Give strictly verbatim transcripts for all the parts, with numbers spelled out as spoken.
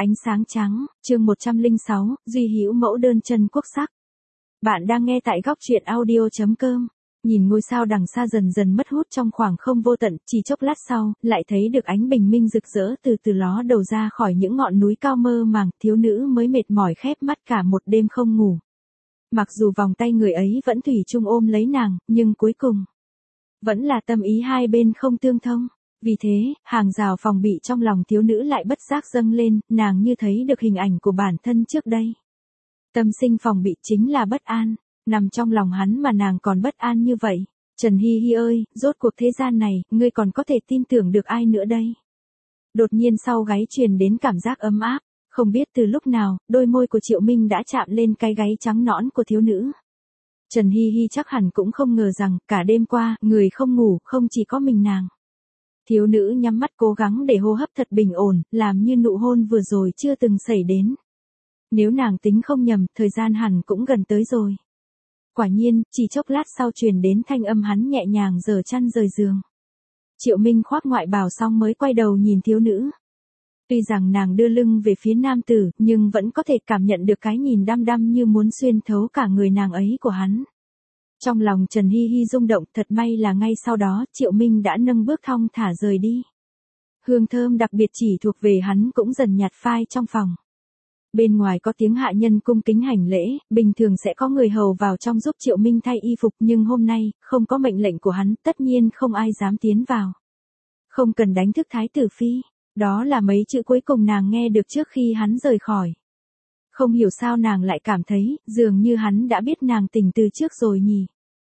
Ánh sáng trắng, chương một trăm lẻ sáu, Duy Hữu mẫu đơn chân quốc sắc. Bạn đang nghe tại góc truyện audio chấm com. Nhìn ngôi sao đằng xa dần dần mất hút trong khoảng không vô tận, chỉ chốc lát sau, lại thấy được ánh bình minh rực rỡ từ từ ló đầu ra khỏi những ngọn núi cao mơ màng, thiếu nữ mới mệt mỏi khép mắt cả một đêm không ngủ. Mặc dù vòng tay người ấy vẫn thủy chung ôm lấy nàng, nhưng cuối cùng, vẫn là tâm ý hai bên không tương thông. Vì thế, hàng rào phòng bị trong lòng thiếu nữ lại bất giác dâng lên, nàng như thấy được hình ảnh của bản thân trước đây. Tâm sinh phòng bị chính là bất an, nằm trong lòng hắn mà nàng còn bất an như vậy. Trần Hi Hi ơi, rốt cuộc thế gian này, ngươi còn có thể tin tưởng được ai nữa đây? Đột nhiên sau gáy truyền đến cảm giác ấm áp, không biết từ lúc nào, đôi môi của Triệu Minh đã chạm lên cái gáy trắng nõn của thiếu nữ. Trần Hi Hi chắc hẳn cũng không ngờ rằng, cả đêm qua, người không ngủ, không chỉ có mình nàng. Thiếu nữ nhắm mắt cố gắng để hô hấp thật bình ổn, làm như nụ hôn vừa rồi chưa từng xảy đến. Nếu nàng tính không nhầm, thời gian hẳn cũng gần tới rồi. Quả nhiên, chỉ chốc lát sau truyền đến thanh âm hắn nhẹ nhàng giở chăn rời giường. Triệu Minh khoác ngoại bào xong mới quay đầu nhìn thiếu nữ. Tuy rằng nàng đưa lưng về phía nam tử, nhưng vẫn có thể cảm nhận được cái nhìn đăm đăm như muốn xuyên thấu cả người nàng ấy của hắn. Trong lòng Trần Hi Hi rung động, thật may là ngay sau đó, Triệu Minh đã nâng bước thong thả rời đi. Hương thơm đặc biệt chỉ thuộc về hắn cũng dần nhạt phai trong phòng. Bên ngoài có tiếng hạ nhân cung kính hành lễ, bình thường sẽ có người hầu vào trong giúp Triệu Minh thay y phục, nhưng hôm nay, không có mệnh lệnh của hắn, tất nhiên không ai dám tiến vào. Không cần đánh thức thái tử phi, đó là mấy chữ cuối cùng nàng nghe được trước khi hắn rời khỏi. Không hiểu sao nàng lại cảm thấy, dường như hắn đã biết nàng tỉnh từ trước rồi nhỉ.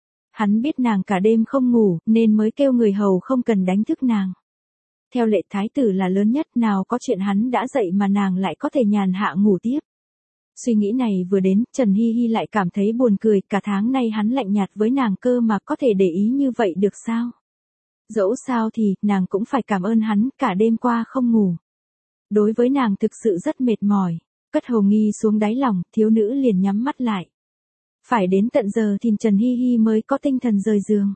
Hắn biết nàng cả đêm không ngủ, nên mới kêu người hầu không cần đánh thức nàng. Theo lệ thái tử là lớn nhất, nào có chuyện hắn đã dậy mà nàng lại có thể nhàn hạ ngủ tiếp. Suy nghĩ này vừa đến, Trần Hi Hi lại cảm thấy buồn cười, cả tháng nay hắn lạnh nhạt với nàng cơ mà có thể để ý như vậy được sao? Dẫu sao thì, nàng cũng phải cảm ơn hắn, cả đêm qua không ngủ. Đối với nàng thực sự rất mệt mỏi. Cất hồ nghi xuống đáy lòng, thiếu nữ liền nhắm mắt lại. Phải đến tận giờ thì Trần Hi Hi mới có tinh thần rời giường.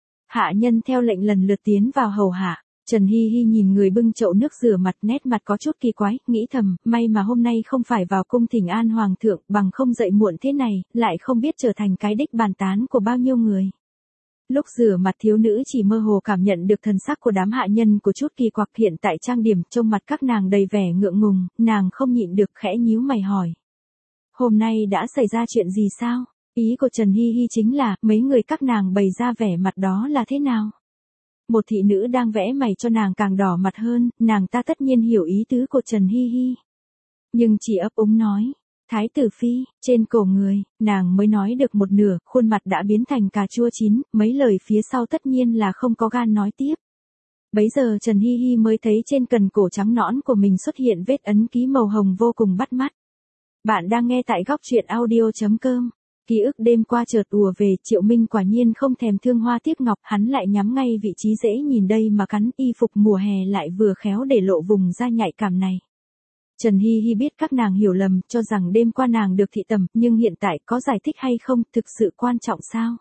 Hạ nhân theo lệnh lần lượt tiến vào hầu hạ. Trần Hi Hi nhìn người bưng chậu nước rửa mặt, nét mặt có chút kỳ quái, nghĩ thầm, may mà hôm nay không phải vào cung thỉnh an hoàng thượng, bằng không dậy muộn thế này, lại không biết trở thành cái đích bàn tán của bao nhiêu người. Lúc rửa mặt thiếu nữ chỉ mơ hồ cảm nhận được thần sắc của đám hạ nhân của chút kỳ quặc, hiện tại trang điểm, trông mặt các nàng đầy vẻ ngượng ngùng, nàng không nhịn được khẽ nhíu mày hỏi. Hôm nay đã xảy ra chuyện gì sao? Ý của Trần Hi Hi chính là, mấy người các nàng bày ra vẻ mặt đó là thế nào? Một thị nữ đang vẽ mày cho nàng càng đỏ mặt hơn, nàng ta tất nhiên hiểu ý tứ của Trần Hi Hi. Nhưng chỉ ấp úng nói. Thái tử phi, trên cổ người, nàng mới nói được một nửa, khuôn mặt đã biến thành cà chua chín, mấy lời phía sau tất nhiên là không có gan nói tiếp. Bấy giờ Trần Hi Hi mới thấy trên cần cổ trắng nõn của mình xuất hiện vết ấn ký màu hồng vô cùng bắt mắt. Bạn đang nghe tại góc truyện audio chấm com. Ký ức đêm qua chợt ùa về, Triệu Minh quả nhiên không thèm thương hoa tiếc ngọc, hắn lại nhắm ngay vị trí dễ nhìn đây mà cắn, y phục mùa hè lại vừa khéo để lộ vùng da nhạy cảm này. Trần Hi Hi biết các nàng hiểu lầm, cho rằng đêm qua nàng được thị tầm, nhưng hiện tại có giải thích hay không, thực sự quan trọng sao?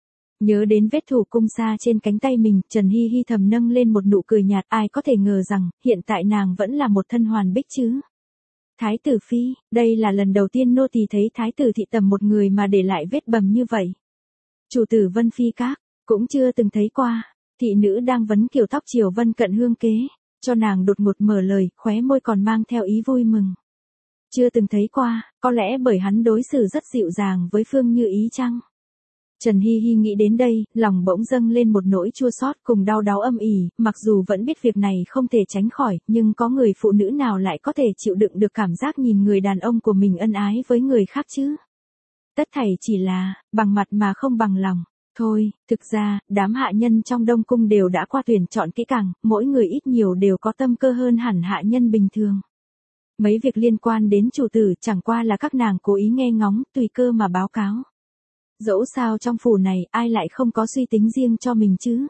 Nhớ đến vết thủ cung sa trên cánh tay mình, Trần Hi Hi thầm nâng lên một nụ cười nhạt, ai có thể ngờ rằng, hiện tại nàng vẫn là một thân hoàn bích chứ. Thái tử phi, đây là lần đầu tiên nô tỳ thấy thái tử thị tầm một người mà để lại vết bầm như vậy. Chủ tử Vân Phi Các, cũng chưa từng thấy qua, thị nữ đang vấn kiểu tóc Triều Vân cận hương kế. Cho nàng đột ngột mở lời, khóe môi còn mang theo ý vui mừng. Chưa từng thấy qua, có lẽ bởi hắn đối xử rất dịu dàng với Phương Như Ý chăng? Trần Hi Hi nghĩ đến đây, lòng bỗng dâng lên một nỗi chua xót cùng đau đáu âm ỉ, mặc dù vẫn biết việc này không thể tránh khỏi, nhưng có người phụ nữ nào lại có thể chịu đựng được cảm giác nhìn người đàn ông của mình ân ái với người khác chứ? Tất thảy chỉ là, bằng mặt mà không bằng lòng. Thôi, thực ra, đám hạ nhân trong Đông Cung đều đã qua tuyển chọn kỹ càng, mỗi người ít nhiều đều có tâm cơ hơn hẳn hạ nhân bình thường. Mấy việc liên quan đến chủ tử chẳng qua là các nàng cố ý nghe ngóng, tùy cơ mà báo cáo. Dẫu sao trong phủ này, ai lại không có suy tính riêng cho mình chứ?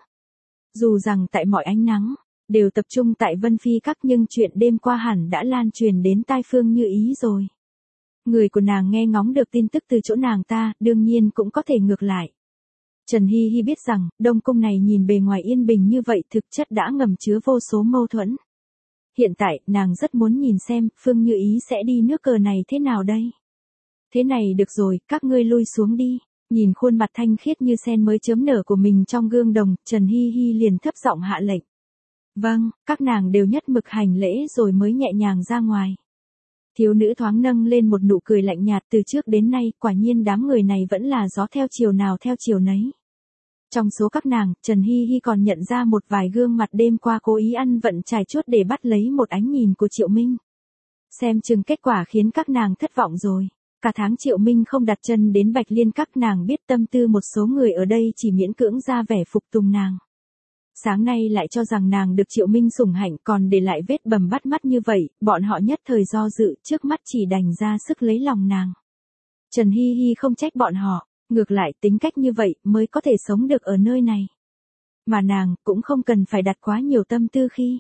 Dù rằng tại mọi ánh nắng, đều tập trung tại Vân Phi Các, nhưng chuyện đêm qua hẳn đã lan truyền đến tai Phương Như Ý rồi. Người của nàng nghe ngóng được tin tức từ chỗ nàng ta, đương nhiên cũng có thể ngược lại. Trần Hi Hi biết rằng, Đông Cung này nhìn bề ngoài yên bình như vậy thực chất đã ngầm chứa vô số mâu thuẫn. Hiện tại, nàng rất muốn nhìn xem, Phương Như Ý sẽ đi nước cờ này thế nào đây? Thế này được rồi, các ngươi lui xuống đi. Nhìn khuôn mặt thanh khiết như sen mới chớm nở của mình trong gương đồng, Trần Hi Hi liền thấp giọng hạ lệnh. Vâng, các nàng đều nhất mực hành lễ rồi mới nhẹ nhàng ra ngoài. Thiếu nữ thoáng nâng lên một nụ cười lạnh nhạt, từ trước đến nay, quả nhiên đám người này vẫn là gió theo chiều nào theo chiều nấy. Trong số các nàng, Trần Hi Hi còn nhận ra một vài gương mặt đêm qua cố ý ăn vận trải chuốt để bắt lấy một ánh nhìn của Triệu Minh. Xem chừng kết quả khiến các nàng thất vọng rồi. Cả tháng Triệu Minh không đặt chân đến Bạch Liên các nàng biết tâm tư một số người ở đây chỉ miễn cưỡng ra vẻ phục tùng nàng. Sáng nay lại cho rằng nàng được Triệu Minh sủng hạnh còn để lại vết bầm bắt mắt như vậy, bọn họ nhất thời do dự, trước mắt chỉ đành ra sức lấy lòng nàng. Trần Hi Hi không trách bọn họ, ngược lại tính cách như vậy mới có thể sống được ở nơi này. Mà nàng cũng không cần phải đặt quá nhiều tâm tư khi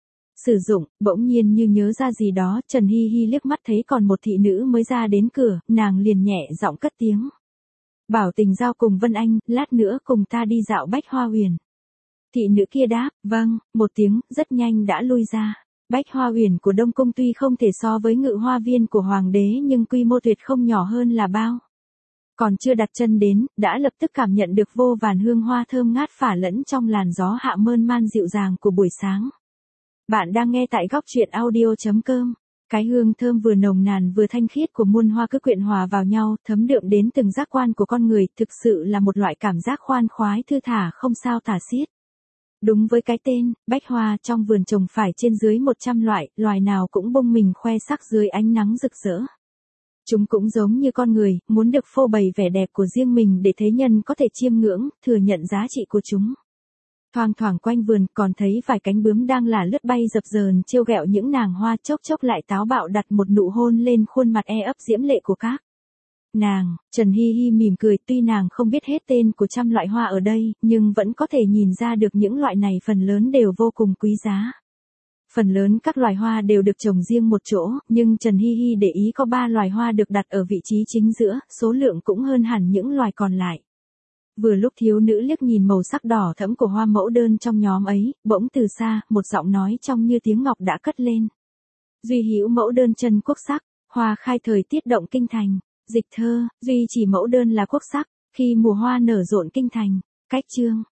sử dụng, bỗng nhiên như nhớ ra gì đó, Trần Hi Hi liếc mắt thấy còn một thị nữ mới ra đến cửa, nàng liền nhẹ giọng cất tiếng. Bảo Tình giao cùng Vân Anh, lát nữa cùng ta đi dạo Bách Hoa Huyền. Thị nữ kia đáp, vâng, một tiếng, rất nhanh đã lui ra. Bách Hoa Huyền của Đông Cung tuy không thể so với Ngự Hoa Viên của Hoàng đế nhưng quy mô tuyệt không nhỏ hơn là bao. Còn chưa đặt chân đến, đã lập tức cảm nhận được vô vàn hương hoa thơm ngát phả lẫn trong làn gió hạ mơn man dịu dàng của buổi sáng. Bạn đang nghe tại góc truyện audio chấm com. Cái hương thơm vừa nồng nàn vừa thanh khiết của muôn hoa cứ quyện hòa vào nhau, thấm đượm đến từng giác quan của con người, thực sự là một loại cảm giác khoan khoái thư thả không sao tả xiết. Đúng với cái tên, bách hoa trong vườn trồng phải trên dưới một trăm loại, loài nào cũng bông mình khoe sắc dưới ánh nắng rực rỡ. Chúng cũng giống như con người, muốn được phô bày vẻ đẹp của riêng mình để thế nhân có thể chiêm ngưỡng, thừa nhận giá trị của chúng. Thoang thoảng quanh vườn còn thấy vài cánh bướm đang là lướt bay dập dờn trêu ghẹo những nàng hoa, chốc chốc lại táo bạo đặt một nụ hôn lên khuôn mặt e ấp diễm lệ của các nàng. Trần Hi Hi mỉm cười, tuy nàng không biết hết tên của trăm loại hoa ở đây, nhưng vẫn có thể nhìn ra được những loại này phần lớn đều vô cùng quý giá. Phần lớn các loài hoa đều được trồng riêng một chỗ, nhưng Trần Hi Hi để ý có ba loài hoa được đặt ở vị trí chính giữa, số lượng cũng hơn hẳn những loài còn lại. Vừa lúc thiếu nữ liếc nhìn màu sắc đỏ thẫm của hoa mẫu đơn trong nhóm ấy, bỗng từ xa, một giọng nói trong như tiếng ngọc đã cất lên. Duy hữu mẫu đơn chân quốc sắc, hoa khai thời tiết động kinh thành. Dịch thơ, duy chỉ mẫu đơn là quốc sắc, khi mùa hoa nở rộn kinh thành. Cách chương.